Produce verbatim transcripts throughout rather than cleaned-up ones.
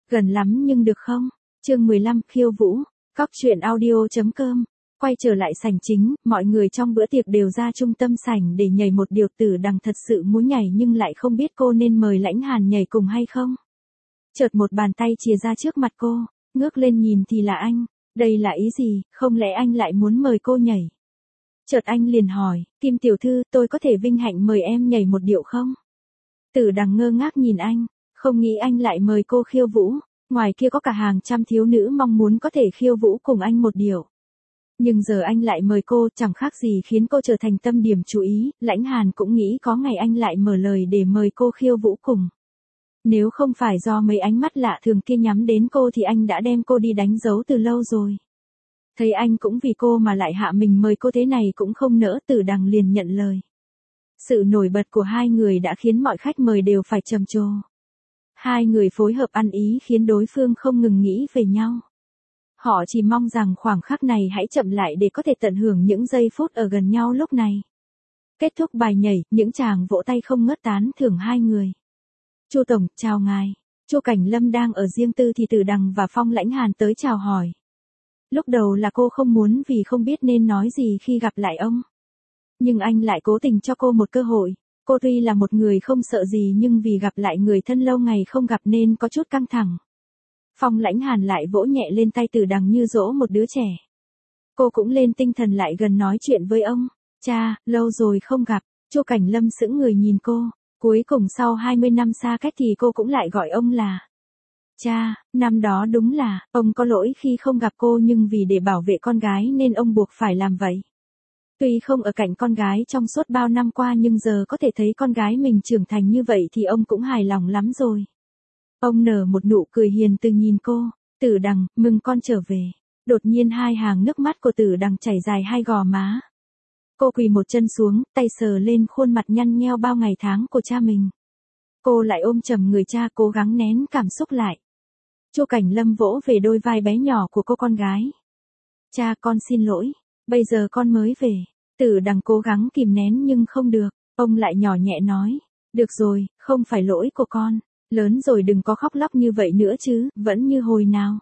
Gần lắm nhưng được không? Chương mười lăm khiêu vũ, cóc truyện audio chấm com. Quay trở lại sảnh chính, mọi người trong bữa tiệc đều ra trung tâm sảnh để nhảy một điều. Tử Đằng thật sự muốn nhảy nhưng lại không biết cô nên mời Lãnh Hàn nhảy cùng hay không. Chợt một bàn tay chìa ra trước mặt cô, ngước lên nhìn thì là anh. Đây là ý gì, không lẽ anh lại muốn mời cô nhảy? Chợt anh liền hỏi, Kim tiểu thư, tôi có thể vinh hạnh mời em nhảy một điệu không? Tử Đằng ngơ ngác nhìn anh, không nghĩ anh lại mời cô khiêu vũ. Ngoài kia có cả hàng trăm thiếu nữ mong muốn có thể khiêu vũ cùng anh một điệu. Nhưng giờ anh lại mời cô, chẳng khác gì khiến cô trở thành tâm điểm chú ý. Lãnh Hàn cũng nghĩ có ngày anh lại mở lời để mời cô khiêu vũ cùng. Nếu không phải do mấy ánh mắt lạ thường kia nhắm đến cô thì anh đã đem cô đi đánh dấu từ lâu rồi. Thấy anh cũng vì cô mà lại hạ mình mời cô thế này cũng không nỡ. Tử Đằng liền nhận lời. Sự nổi bật của hai người đã khiến mọi khách mời đều phải trầm trồ. Hai người phối hợp ăn ý khiến đối phương không ngừng nghĩ về nhau. Họ chỉ mong rằng khoảng khắc này hãy chậm lại để có thể tận hưởng những giây phút ở gần nhau lúc này. Kết thúc bài nhảy, những chàng vỗ tay không ngớt tán thưởng hai người. Chu tổng, chào ngài. Chu Cảnh Lâm đang ở riêng tư thì Tử Đằng và Phong Lãnh Hàn tới chào hỏi. Lúc đầu là cô không muốn vì không biết nên nói gì khi gặp lại ông. Nhưng anh lại cố tình cho cô một cơ hội. Cô tuy là một người không sợ gì nhưng vì gặp lại người thân lâu ngày không gặp nên có chút căng thẳng. Phong Lãnh Hàn lại vỗ nhẹ lên tay Tử Đằng như dỗ một đứa trẻ. Cô cũng lên tinh thần lại gần nói chuyện với ông. Cha, lâu rồi không gặp. Chu Cảnh Lâm sững người nhìn cô. Cuối cùng sau hai mươi năm xa cách thì cô cũng lại gọi ông là cha. Năm đó đúng là ông có lỗi khi không gặp cô, nhưng vì để bảo vệ con gái nên ông buộc phải làm vậy. Tuy không ở cạnh con gái trong suốt bao năm qua nhưng giờ có thể thấy con gái mình trưởng thành như vậy thì ông cũng hài lòng lắm rồi. Ông nở một nụ cười hiền từ nhìn cô. Tử Đằng, mừng con trở về. Đột nhiên hai hàng nước mắt của Tử Đằng chảy dài hai gò má. Cô quỳ một chân xuống, tay sờ lên khuôn mặt nhăn nheo bao ngày tháng của cha mình. Cô lại ôm chầm người cha, cố gắng nén cảm xúc lại. Chu Cảnh Lâm vỗ về đôi vai bé nhỏ của cô con gái. Cha, con xin lỗi. Bây giờ con mới về. Tử Đằng cố gắng kìm nén nhưng không được. Ông lại nhỏ nhẹ nói. Được rồi, không phải lỗi của con. Lớn rồi đừng có khóc lóc như vậy nữa chứ, vẫn như hồi nào.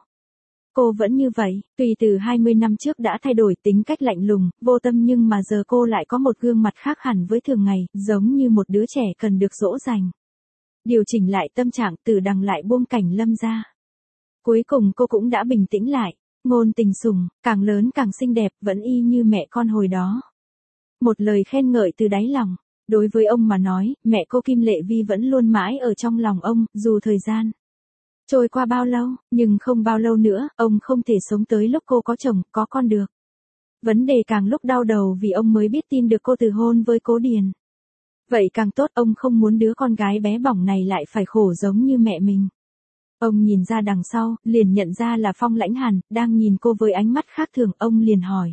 Cô vẫn như vậy, tuy từ hai mươi năm trước đã thay đổi tính cách lạnh lùng, vô tâm nhưng mà giờ cô lại có một gương mặt khác hẳn với thường ngày, giống như một đứa trẻ cần được dỗ dành. Điều chỉnh lại tâm trạng, Tử Đằng lại buông Cảnh Lâm ra. Cuối cùng cô cũng đã bình tĩnh lại, ngôn tình sủng, càng lớn càng xinh đẹp, vẫn y như mẹ con hồi đó. Một lời khen ngợi từ đáy lòng. Đối với ông mà nói, mẹ cô Kim Lệ Vi vẫn luôn mãi ở trong lòng ông, dù thời gian trôi qua bao lâu, nhưng không bao lâu nữa, ông không thể sống tới lúc cô có chồng, có con được. Vấn đề càng lúc đau đầu vì ông mới biết tin được cô từ hôn với Cố Điền. Vậy càng tốt, ông không muốn đứa con gái bé bỏng này lại phải khổ giống như mẹ mình. Ông nhìn ra đằng sau, liền nhận ra là Phong Lãnh Hàn, đang nhìn cô với ánh mắt khác thường, ông liền hỏi.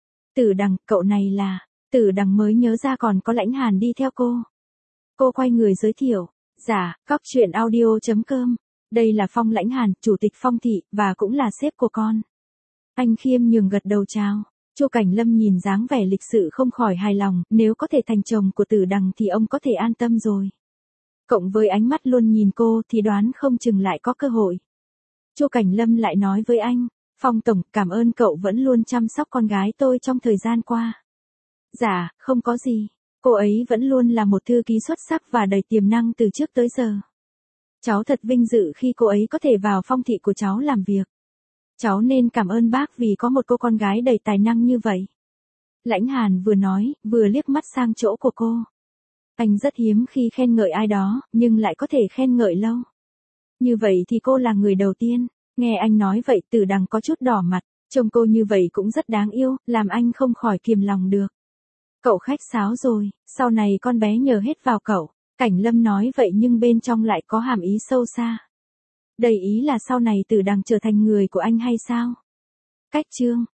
Tử Đằng, cậu này là... Tử Đằng mới nhớ ra còn có Lãnh Hàn đi theo cô. Cô quay người giới thiệu. Dạ, cóc truyện audio chấm com. Đây là Phong Lãnh Hàn, chủ tịch Phong thị, và cũng là sếp của con. Anh khiêm nhường gật đầu chào. Chu Cảnh Lâm nhìn dáng vẻ lịch sự không khỏi hài lòng, nếu có thể thành chồng của Tử Đằng thì ông có thể an tâm rồi. Cộng với ánh mắt luôn nhìn cô thì đoán không chừng lại có cơ hội. Chu Cảnh Lâm lại nói với anh. Phong tổng, cảm ơn cậu vẫn luôn chăm sóc con gái tôi trong thời gian qua. Dạ, không có gì. Cô ấy vẫn luôn là một thư ký xuất sắc và đầy tiềm năng từ trước tới giờ. Cháu thật vinh dự khi cô ấy có thể vào Phong thị của cháu làm việc. Cháu nên cảm ơn bác vì có một cô con gái đầy tài năng như vậy. Lãnh Hàn vừa nói, vừa liếc mắt sang chỗ của cô. Anh rất hiếm khi khen ngợi ai đó, nhưng lại có thể khen ngợi lâu. Như vậy thì cô là người đầu tiên. Nghe anh nói vậy, Tử Đằng có chút đỏ mặt. Trông cô như vậy cũng rất đáng yêu, làm anh không khỏi kiềm lòng được. Cậu khách sáo rồi, sau này con bé nhờ hết vào cậu. Cảnh Lâm nói vậy nhưng bên trong lại có hàm ý sâu xa. Đầy ý là sau này Tử Đằng trở thành người của anh hay sao? Cách chương.